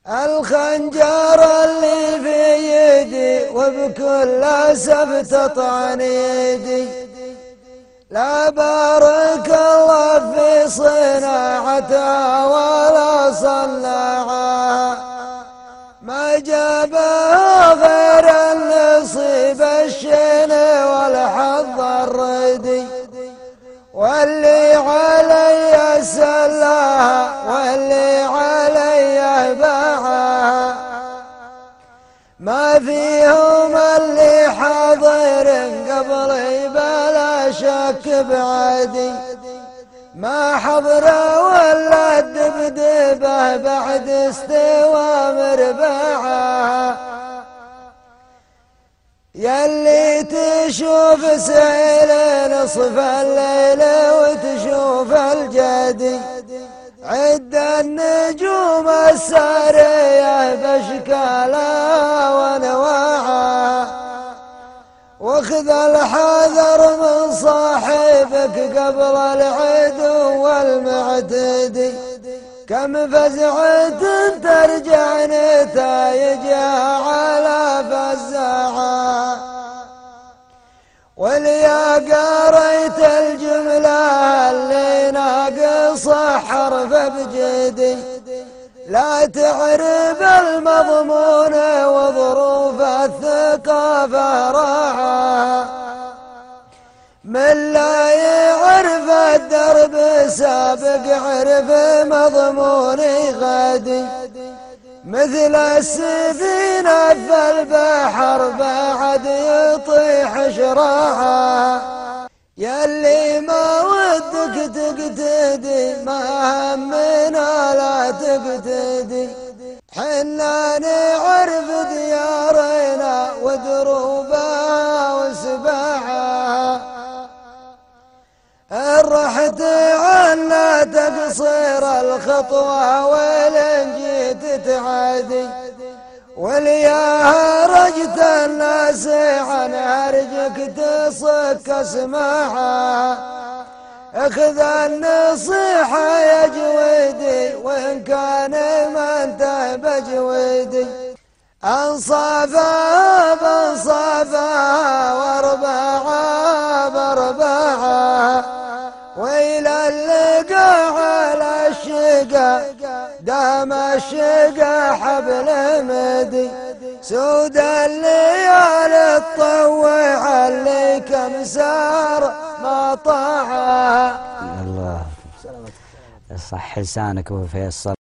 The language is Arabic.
الخنجر اللي في يدي وبكل سبت طعن يدي، لا بارك الله في صناعتها ولا صنعها، ما جابها غير النصيب الشين والحظ الردي، واللي علي سلاها واللي علي باعها، ما فيهم اللي حاضر قبلي بلا شك بعدي، ما حضر ولا الدبدبه بعد استوى مربعها، يلي تشوف سيل نصف الليل وتشوف الجدي، عد النجوم السارية باشكالها وانواعها، واخذ الحذر من صاحبك قبل العدو والمعتدي، كم فزعة ترجع نتايجها على فزاعها، واليا قريت الجملة اللي ناقص حرف بجدي، لا تعرف المضمون وظروف الثقافة راعها، من لا يعرف الدرب سابق عرف مضموني غادي، مثل السفينة في البحر بعد يطيح شراعها، يلي ما ودك تقتدي ما همنا لا تقتدي، حنا نعرف ديارنا ودروبها وسباعها، إن رحت عنا تقصير الخطوة وإن جيت تعادي، وليا رجت الناس عن هرجك تصك اسمعها، اخذ النصيحة يا جويدي وإن كان ما انت بجويدي، انصافها بانصافها واربعها باربعها، وإلى اللقاء على الشقا دام الشقا حبل مدي، سود الليالي الطوع اللي كم سار ما طاعها. الله صح لسانك وفيصل.